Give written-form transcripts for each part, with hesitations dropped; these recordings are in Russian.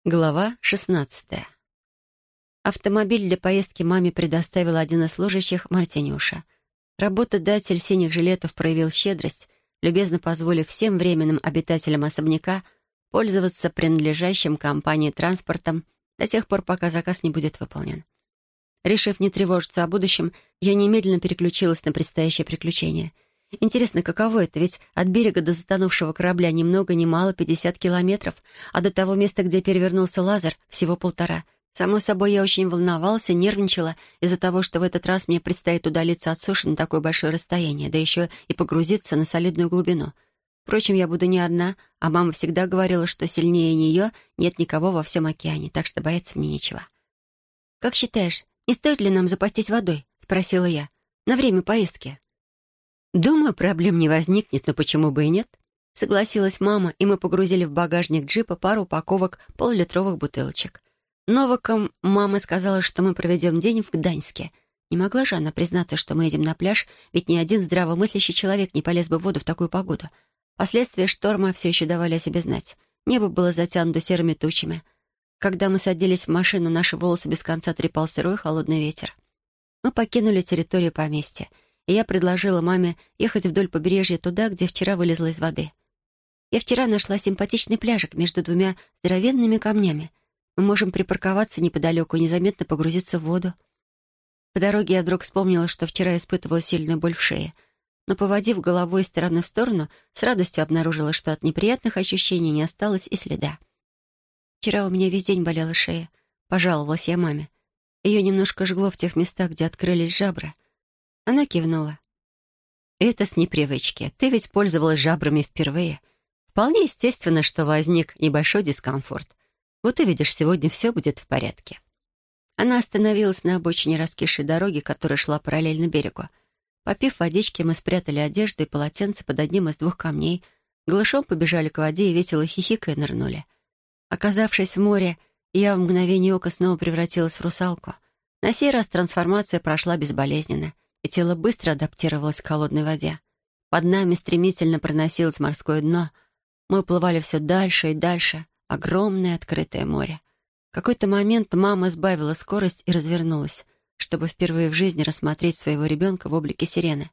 Глава 16. Автомобиль для поездки маме предоставил один из служащих Мартинюша. Работодатель синих жилетов проявил щедрость, любезно позволив всем временным обитателям особняка пользоваться принадлежащим компании транспортом до тех пор, пока заказ не будет выполнен. Решив не тревожиться о будущем, я немедленно переключилась на предстоящее приключение. Интересно, каково это, ведь от берега до затонувшего корабля ни много ни мало 50 километров, а до того места, где перевернулся Лазар, всего 1,5. Само собой, я очень волновался, нервничала из-за того, что в этот раз мне предстоит удалиться от суши на такое большое расстояние, да еще и погрузиться на солидную глубину. Впрочем, я буду не одна, а мама всегда говорила, что сильнее нее нет никого во всем океане, так что бояться мне нечего. «Как считаешь, не стоит ли нам запастись водой?» — спросила я. «На время поездки». «Думаю, проблем не возникнет, но почему бы и нет?» Согласилась мама, и мы погрузили в багажник джипа пару упаковок полулитровых бутылочек. Новакам мама сказала, что мы проведем день в Гданьске. Не могла же она признаться, что мы едем на пляж, ведь ни один здравомыслящий человек не полез бы в воду в такую погоду. Последствия шторма все еще давали о себе знать. Небо было затянуто серыми тучами. Когда мы садились в машину, наши волосы без конца трепал сырой холодный ветер. Мы покинули территорию поместья, и я предложила маме ехать вдоль побережья туда, где вчера вылезла из воды. Я вчера нашла симпатичный пляжик между двумя здоровенными камнями. Мы можем припарковаться неподалеку и незаметно погрузиться в воду. По дороге я вдруг вспомнила, что вчера испытывала сильную боль в шее. Но, поводив головой из стороны в сторону, с радостью обнаружила, что от неприятных ощущений не осталось и следа. «Вчера у меня весь день болела шея», — пожаловалась я маме. Ее немножко жгло в тех местах, где открылись жабры. Она кивнула. «Это с непривычки. Ты ведь пользовалась жабрами впервые. Вполне естественно, что возник небольшой дискомфорт. Вот увидишь, сегодня все будет в порядке». Она остановилась на обочине раскисшей дороги, которая шла параллельно берегу. Попив водички, мы спрятали одежду и полотенце под одним из 2 камней, голышом побежали к воде и весело хихикая нырнули. Оказавшись в море, я в мгновение ока снова превратилась в русалку. На сей раз трансформация прошла безболезненно, и тело быстро адаптировалось к холодной воде. Под нами стремительно проносилось морское дно. Мы уплывали все дальше и дальше. Огромное открытое море. В какой-то момент мама сбавила скорость и развернулась, чтобы впервые в жизни рассмотреть своего ребенка в облике сирены.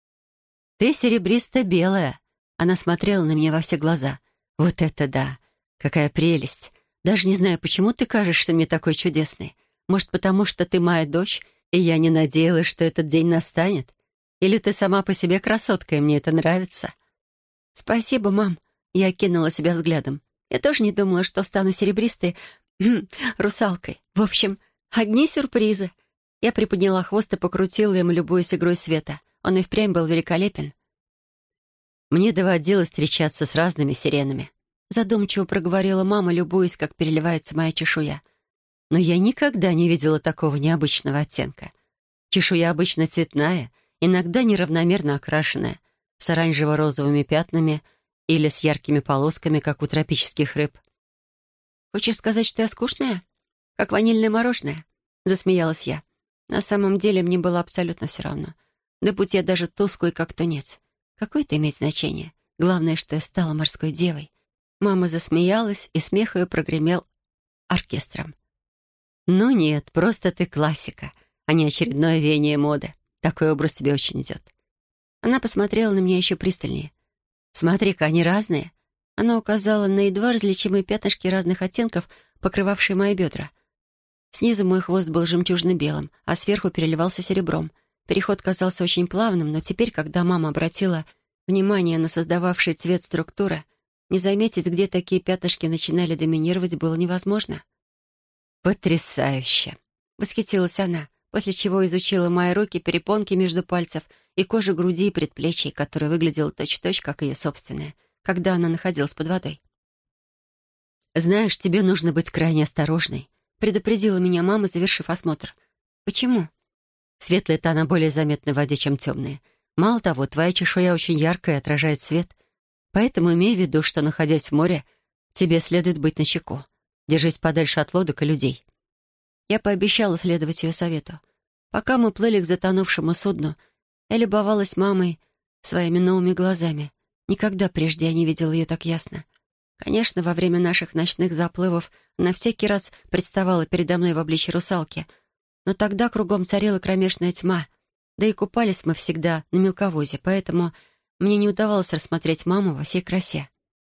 «Ты серебристо-белая!» Она смотрела на меня во все глаза. «Вот это да! Какая прелесть! Даже не знаю, почему ты кажешься мне такой чудесной. Может, потому что ты моя дочь, и я не надеялась, что этот день настанет? Или ты сама по себе красотка, и мне это нравится?» «Спасибо, мам!» Я окинула себя взглядом. «Я тоже не думала, что стану серебристой русалкой. В общем, одни сюрпризы». Я приподняла хвост и покрутила им, любуясь игрой света. Он и впрямь был великолепен. «Мне доводилось встречаться с разными сиренами», задумчиво проговорила мама, любуясь, как переливается моя чешуя. «Но я никогда не видела такого необычного оттенка. Чешуя обычно цветная, иногда неравномерно окрашенная, с оранжево-розовыми пятнами или с яркими полосками, как у тропических рыб». «Хочешь сказать, что я скучная? Как ванильное мороженое?» Засмеялась я. На самом деле мне было абсолютно все равно. Да будь я даже тусклый, как тунец. Какое это имеет значение? Главное, что я стала морской девой. Мама засмеялась, и смех ее прогремел оркестром. «Ну нет, просто ты классика, а не очередное веяние моды. Такой образ тебе очень идет». Она посмотрела на меня еще пристальнее. «Смотри-ка, они разные». Она указала на едва различимые пятнышки разных оттенков, покрывавшие мои бедра. Снизу мой хвост был жемчужно-белым, а сверху переливался серебром. Переход казался очень плавным, но теперь, когда мама обратила внимание на создававший цвет структуры, не заметить, где такие пятнышки начинали доминировать, было невозможно. «Потрясающе!» — восхитилась она, после чего изучила мои руки, перепонки между пальцев и кожу груди и предплечий, которая выглядела точь-в-точь, как ее собственная, когда она находилась под водой. «Знаешь, тебе нужно быть крайне осторожной», — предупредила меня мама, завершив осмотр. «Почему?» «Светлая-то она более заметна в воде, чем темная. Мало того, твоя чешуя очень яркая и отражает свет. Поэтому имей в виду, что, находясь в море, тебе следует быть начеку. Держись подальше от лодок и людей». Я пообещала следовать ее совету. Пока мы плыли к затонувшему судну, я любовалась мамой своими новыми глазами. Никогда прежде я не видела ее так ясно. Конечно, во время наших ночных заплывов она всякий раз представала передо мной в обличье русалки, но тогда кругом царила кромешная тьма, да и купались мы всегда на мелководье, поэтому мне не удавалось рассмотреть маму во всей красе.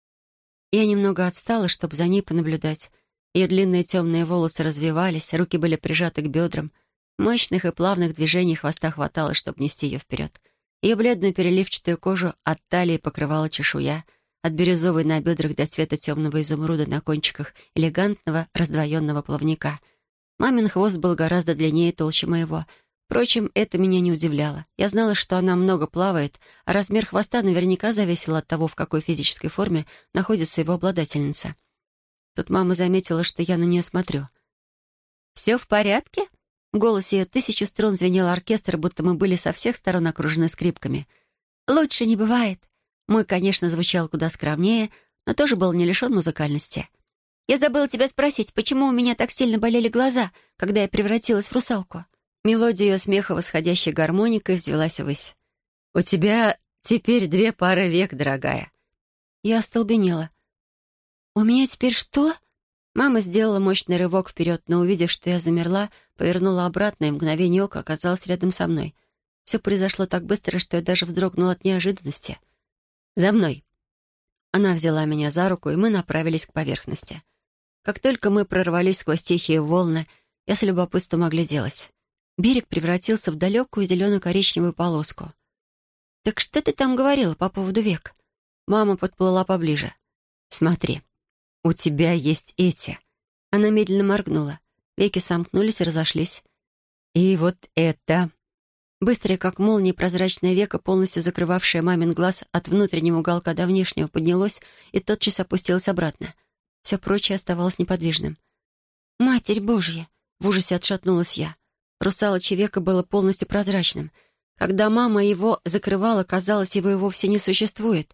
Я немного отстала, чтобы за ней понаблюдать. Ее длинные темные волосы развивались, руки были прижаты к бедрам. Мощных и плавных движений хвоста хватало, чтобы нести ее вперед. Ее бледную переливчатую кожу от талии покрывала чешуя, от бирюзовой на бедрах до цвета темного изумруда на кончиках элегантного раздвоенного плавника. Мамин хвост был гораздо длиннее и толще моего. Впрочем, это меня не удивляло. Я знала, что она много плавает, а размер хвоста наверняка зависел от того, в какой физической форме находится его обладательница. Тут мама заметила, что я на нее смотрю. «Все в порядке?» В голосе ее 1000 струн звенел оркестр, будто мы были со всех сторон окружены скрипками. «Лучше не бывает». Мой, конечно, звучал куда скромнее, но тоже был не лишен музыкальности. «Я забыла тебя спросить, почему у меня так сильно болели глаза, когда я превратилась в русалку?» Мелодия ее смеха, восходящей гармоникой, взвелась ввысь. «У тебя теперь 2 пары век, дорогая». Я остолбенела. «У меня теперь что?» Мама сделала мощный рывок вперед, но, увидев, что я замерла, повернула обратно и в мгновение ока оказалась рядом со мной. Все произошло так быстро, что я даже вздрогнула от неожиданности. «За мной!» Она взяла меня за руку, и мы направились к поверхности. Как только мы прорвались сквозь тихие волны, я с любопытством огляделась. Берег превратился в далекую зелено-коричневую полоску. «Так что ты там говорила по поводу век?» Мама подплыла поближе. «Смотри, у тебя есть эти». Она медленно моргнула. Веки сомкнулись и разошлись. «И вот это...» Быстрое, как молния, прозрачное веко, полностью закрывавшее мамин глаз от внутреннего уголка до внешнего, поднялось и тотчас опустилось обратно. Все прочее оставалось неподвижным. «Матерь Божья!» — в ужасе отшатнулась я. Русалочье веко было полностью прозрачным. Когда мама его закрывала, казалось, его и вовсе не существует.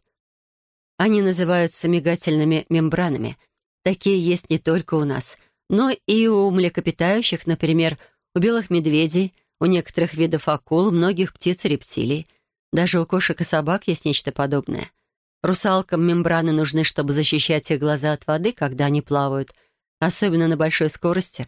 Они называются мигательными мембранами. Такие есть не только у нас, но и у млекопитающих, например, у белых медведей, у некоторых видов акул, многих птиц и рептилий. Даже у кошек и собак есть нечто подобное. Русалкам мембраны нужны, чтобы защищать их глаза от воды, когда они плавают, особенно на большой скорости,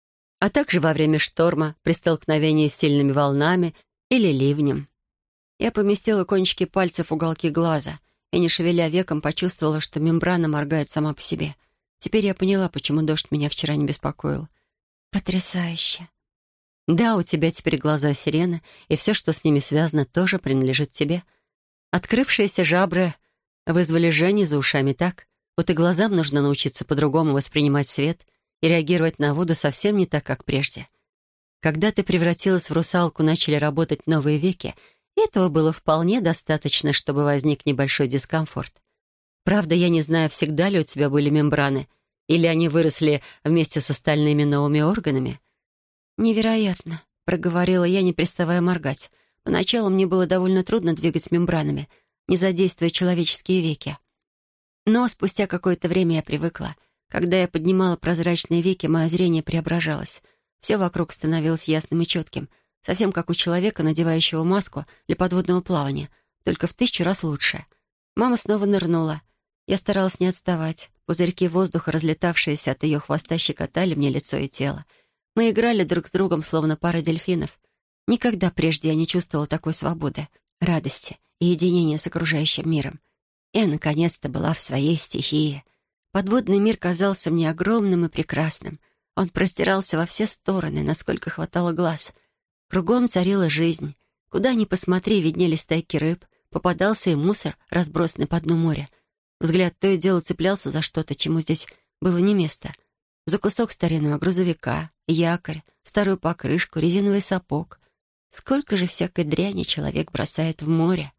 а также во время шторма, при столкновении с сильными волнами или ливнем. Я поместила кончики пальцев в уголки глаза и, не шевеля веком, почувствовала, что мембрана моргает сама по себе. Теперь я поняла, почему дождь меня вчера не беспокоил. «Потрясающе!» «Да, у тебя теперь глаза сирены, и все, что с ними связано, тоже принадлежит тебе. Открывшиеся жабры вызвали жжение за ушами, так? Вот и глазам нужно научиться по-другому воспринимать свет и реагировать на воду совсем не так, как прежде. Когда ты превратилась в русалку, начали работать новые веки, и этого было вполне достаточно, чтобы возник небольшой дискомфорт. Правда, я не знаю, всегда ли у тебя были мембраны, или они выросли вместе с остальными новыми органами». «Невероятно», — проговорила я, не переставая моргать. Поначалу мне было довольно трудно двигать мембранами, не задействуя человеческие веки. Но спустя какое-то время я привыкла. Когда я поднимала прозрачные веки, мое зрение преображалось. Все вокруг становилось ясным и четким, совсем как у человека, надевающего маску для подводного плавания, только в 1000 раз лучше. Мама снова нырнула. Я старалась не отставать. Пузырьки воздуха, разлетавшиеся от ее хвоста, щекотали мне лицо и тело. Мы играли друг с другом, словно пара дельфинов. Никогда прежде я не чувствовала такой свободы, радости и единения с окружающим миром. Я, наконец-то, была в своей стихии. Подводный мир казался мне огромным и прекрасным. Он простирался во все стороны, насколько хватало глаз. Кругом царила жизнь. Куда ни посмотри, виднелись стайки рыб, попадался и мусор, разбросанный по дну моря. Взгляд то и дело цеплялся за что-то, чему здесь было не место. За кусок старинного грузовика, якорь, старую покрышку, резиновый сапог. Сколько же всякой дряни человек бросает в море.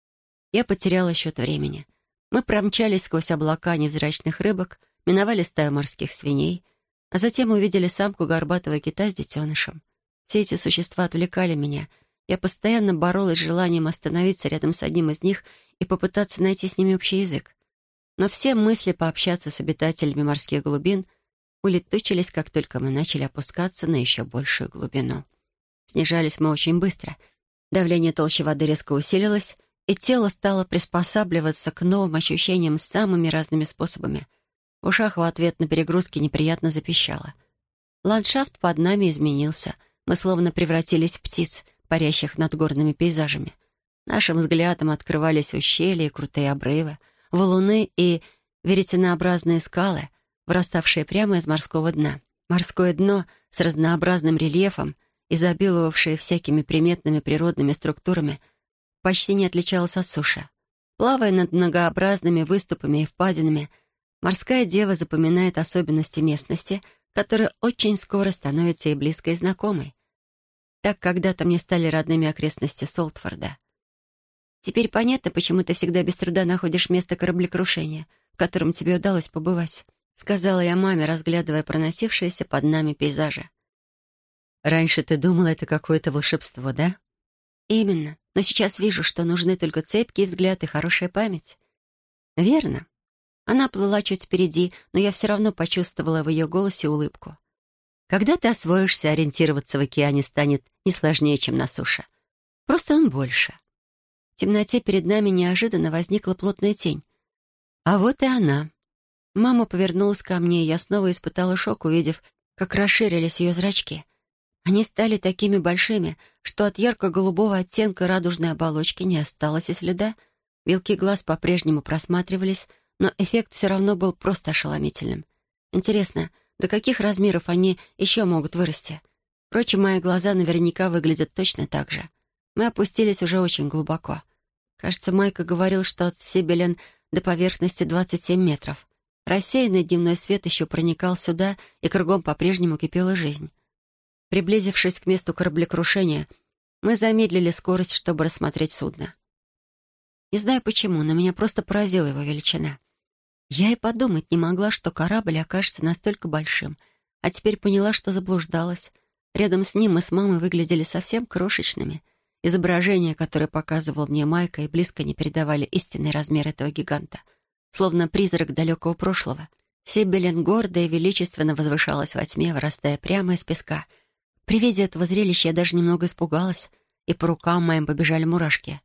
Я потеряла счет времени. Мы промчались сквозь облака невзрачных рыбок, миновали стаю морских свиней, а затем увидели самку горбатого кита с детенышем. Все эти существа отвлекали меня. Я постоянно боролась с желанием остановиться рядом с одним из них и попытаться найти с ними общий язык. Но все мысли пообщаться с обитателями морских глубин улетучились, как только мы начали опускаться на еще большую глубину. Снижались мы очень быстро. Давление толщи воды резко усилилось, и тело стало приспосабливаться к новым ощущениям самыми разными способами. В ушах в ответ на перегрузки неприятно запищало. Ландшафт под нами изменился. Мы словно превратились в птиц, парящих над горными пейзажами. Нашим взглядом открывались ущелья и крутые обрывы, валуны и веретенообразные скалы, выраставшие прямо из морского дна. Морское дно с разнообразным рельефом, изобиловавшее всякими приметными природными структурами, почти не отличалось от суши. Плавая над многообразными выступами и впадинами, морская дева запоминает особенности местности, которая очень скоро становится и близкой знакомой. Так когда-то мне стали родными окрестности Солтфорда. Теперь понятно, почему ты всегда без труда находишь место кораблекрушения, в котором тебе удалось побывать, сказала я маме, разглядывая проносившиеся под нами пейзажи. Раньше ты думала, это какое-то волшебство, да? Именно. Но сейчас вижу, что нужны только цепкий взгляд и хорошая память. Верно. Она плыла чуть впереди, но я все равно почувствовала в ее голосе улыбку. Когда ты освоишься, ориентироваться в океане станет не сложнее, чем на суше. Просто он больше. В темноте перед нами неожиданно возникла плотная тень. А вот и она. Мама повернулась ко мне, и я снова испытала шок, увидев, как расширились ее зрачки. Они стали такими большими, что от ярко-голубого оттенка радужной оболочки не осталось и следа. Белки глаз по-прежнему просматривались, но эффект все равно был просто ошеломительным. Интересно, до каких размеров они еще могут вырасти? Впрочем, мои глаза наверняка выглядят точно так же. Мы опустились уже очень глубоко. Кажется, Майка говорил, что от Сибелен до поверхности 27 метров. Рассеянный дневной свет еще проникал сюда, и кругом по-прежнему кипела жизнь. Приблизившись к месту кораблекрушения, мы замедлили скорость, чтобы рассмотреть судно. Не знаю почему, но меня просто поразила его величина. Я и подумать не могла, что корабль окажется настолько большим, а теперь поняла, что заблуждалась. Рядом с ним мы с мамой выглядели совсем крошечными. Изображения, которые показывал мне Майка, и близко не передавали истинный размер этого гиганта. Словно призрак далекого прошлого. Сибелен гордо и величественно возвышалась во тьме, вырастая прямо из песка. При виде этого зрелища я даже немного испугалась, и по рукам моим побежали мурашки.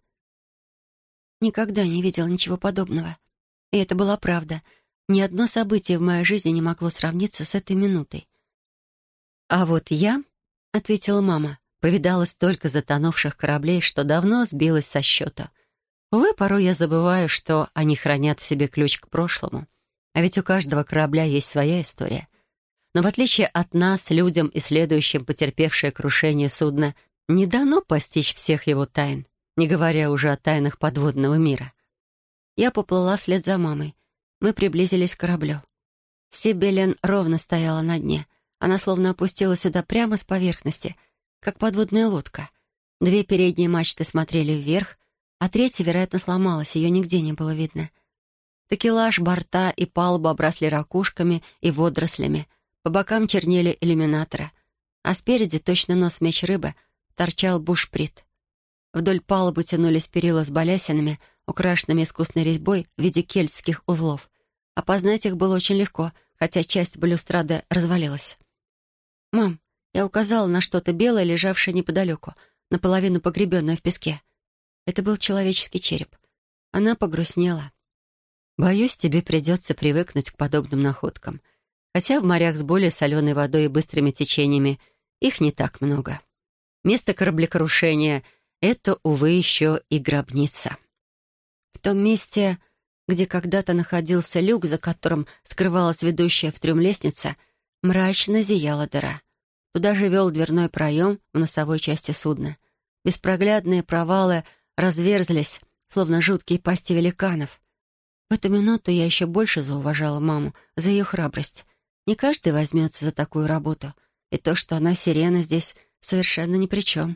Никогда не видела ничего подобного. И это была правда. Ни одно событие в моей жизни не могло сравниться с этой минутой. «А вот я», — ответила мама, — «повидала столько затонувших кораблей, что давно сбилась со счета. Увы, порой я забываю, что они хранят в себе ключ к прошлому. А ведь у каждого корабля есть своя история. Но в отличие от нас, людям, исследующим потерпевшее крушение судна, не дано постичь всех его тайн, не говоря уже о тайнах подводного мира». Я поплыла вслед за мамой. Мы приблизились к кораблю. Сибелен ровно стояла на дне. Она словно опустилась сюда прямо с поверхности, как подводная лодка. Две передние мачты смотрели вверх, а третья, вероятно, сломалась, ее нигде не было видно. Такелаж, борта и палуба обросли ракушками и водорослями. По бокам чернели иллюминаторы, а спереди, точно нос меч рыбы, торчал бушприт. Вдоль палубы тянулись перила с балясинами, украшенными искусной резьбой в виде кельтских узлов. Опознать их было очень легко, хотя часть балюстрады развалилась. «Мам, я указала на что-то белое, лежавшее неподалеку, наполовину погребенное в песке. Это был человеческий череп. Она погрустнела. Боюсь, тебе придется привыкнуть к подобным находкам. Хотя в морях с более соленой водой и быстрыми течениями их не так много. Место кораблекрушения — это, увы, еще и гробница. В том месте, где когда-то находился люк, за которым скрывалась ведущая в трюм лестница, мрачно зияла дыра. Туда же вел дверной проем в носовой части судна. Беспроглядные провалы разверзлись, словно жуткие пасти великанов. В эту минуту я еще больше зауважала маму за ее храбрость. Не каждый возьмется за такую работу, и то, что она сирена, здесь совершенно ни при чем.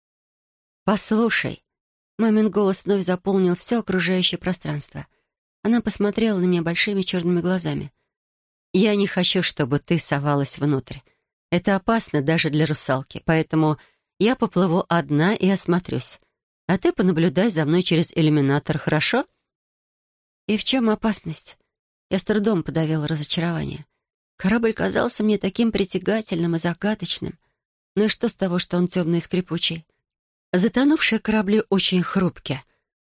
«Послушай», — мамин голос вновь заполнил все окружающее пространство. Она посмотрела на меня большими черными глазами. «Я не хочу, чтобы ты совалась внутрь. Это опасно даже для русалки, поэтому я поплыву одна и осмотрюсь. А ты понаблюдай за мной через иллюминатор, хорошо?» «И в чем опасность?» Я с трудом подавила разочарование. Корабль казался мне таким притягательным и загадочным. Ну и что с того, что он темный и скрипучий? Затонувшие корабли очень хрупкие.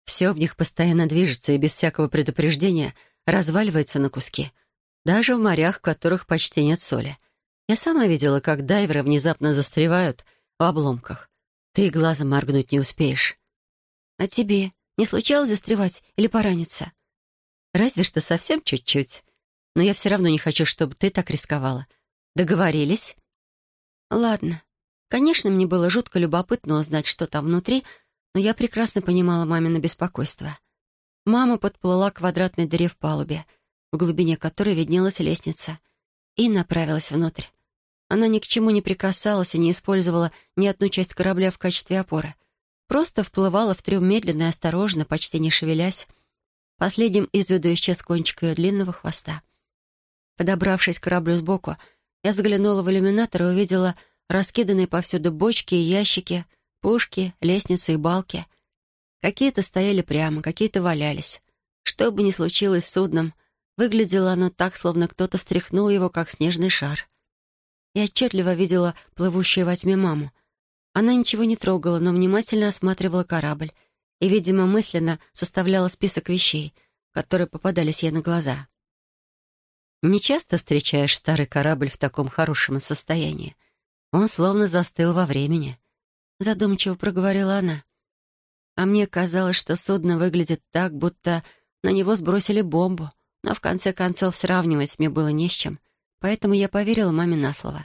Все в них постоянно движется и без всякого предупреждения разваливается на куски. Даже в морях, в которых почти нет соли. Я сама видела, как дайверы внезапно застревают в обломках. Ты и глазом моргнуть не успеешь. А тебе не случалось застревать или пораниться? Разве что совсем чуть-чуть. Но я все равно не хочу, чтобы ты так рисковала. Договорились? Ладно. Конечно, мне было жутко любопытно узнать, что там внутри, но я прекрасно понимала мамино беспокойство. Мама подплыла к квадратной дыре в палубе, в глубине которой виднелась лестница, и направилась внутрь. Она ни к чему не прикасалась и не использовала ни одну часть корабля в качестве опоры. Просто вплывала в трюм медленно и осторожно, почти не шевелясь. Последним из виду исчез кончик ее длинного хвоста. Подобравшись к кораблю сбоку, я заглянула в иллюминатор и увидела раскиданные повсюду бочки и ящики, пушки, лестницы и балки. Какие-то стояли прямо, какие-то валялись. Что бы ни случилось с судном, выглядело оно так, словно кто-то встряхнул его, как снежный шар. Я отчетливо видела плывущую во тьме маму. Она ничего не трогала, но внимательно осматривала корабль и, видимо, мысленно составляла список вещей, которые попадались ей на глаза. Не часто встречаешь старый корабль в таком хорошем состоянии. Он словно застыл во времени. Задумчиво проговорила она. А мне казалось, что судно выглядит так, будто на него сбросили бомбу. Но в конце концов сравнивать мне было не с чем. Поэтому я поверила маме на слово.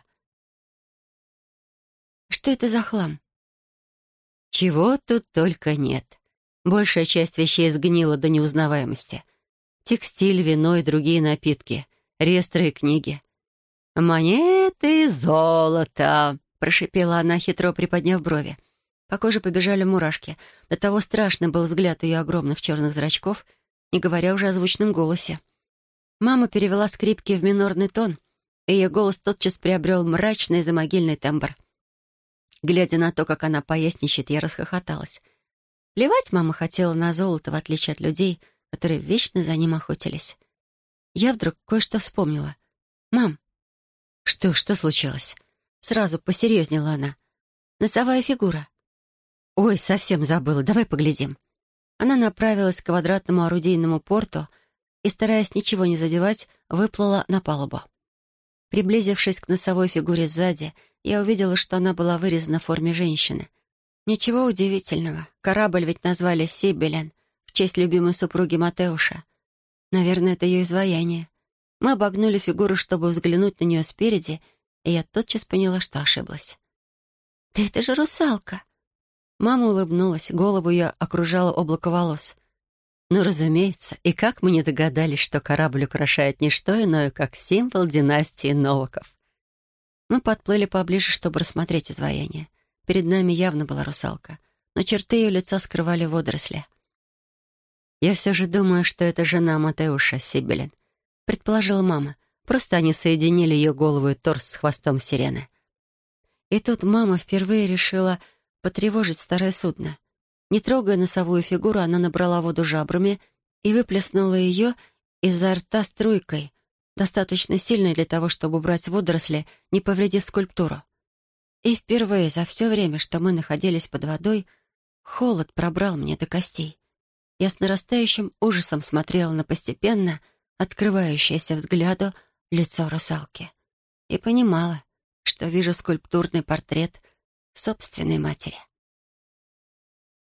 Что это за хлам? Чего тут только нет. Большая часть вещей сгнила до неузнаваемости. Текстиль, вино и другие напитки, реестры и книги. «Монеты золота!» — прошипела она, хитро приподняв брови. По коже побежали мурашки. До того страшный был взгляд ее огромных черных зрачков, не говоря уже о звучном голосе. Мама перевела скрипки в минорный тон, и ее голос тотчас приобрел мрачный замогильный тембр. Глядя на то, как она поясничает, я расхохоталась. Плевать мама хотела на золото, в отличие от людей, которые вечно за ним охотились. Я вдруг кое-что вспомнила. «Мам!» Что случилось?» Сразу посерьезнела она. «Носовая фигура». «Ой, совсем забыла, давай поглядим». Она направилась к квадратному орудийному порту и, стараясь ничего не задевать, выплыла на палубу. Приблизившись к носовой фигуре сзади, я увидела, что она была вырезана в форме женщины. Ничего удивительного. Корабль ведь назвали «Сибелен» в честь любимой супруги Матеуша. Наверное, это ее изваяние. Мы обогнули фигуру, чтобы взглянуть на нее спереди, и я тотчас поняла, что ошиблась. «Да это же русалка!» Мама улыбнулась, голову ее окружало облако волос. Ну, разумеется, и как мы не догадались, что корабль украшает не что иное, как символ династии Новаков. Мы подплыли поближе, чтобы рассмотреть изваяние. Перед нами явно была русалка, но черты ее лица скрывали водоросли. «Я все же думаю, что это жена Матеуша, Сибелен», — предположила мама. Просто они соединили ее голову и торс с хвостом сирены. И тут мама впервые решила потревожить старое судно. Не трогая носовую фигуру, она набрала воду жабрами и выплеснула ее изо рта струйкой, достаточно сильной для того, чтобы убрать водоросли, не повредив скульптуру. И впервые за все время, что мы находились под водой, холод пробрал мне до костей. Я с нарастающим ужасом смотрела на постепенно открывающееся взгляду лицо русалки и понимала, что вижу скульптурный портрет собственной матери.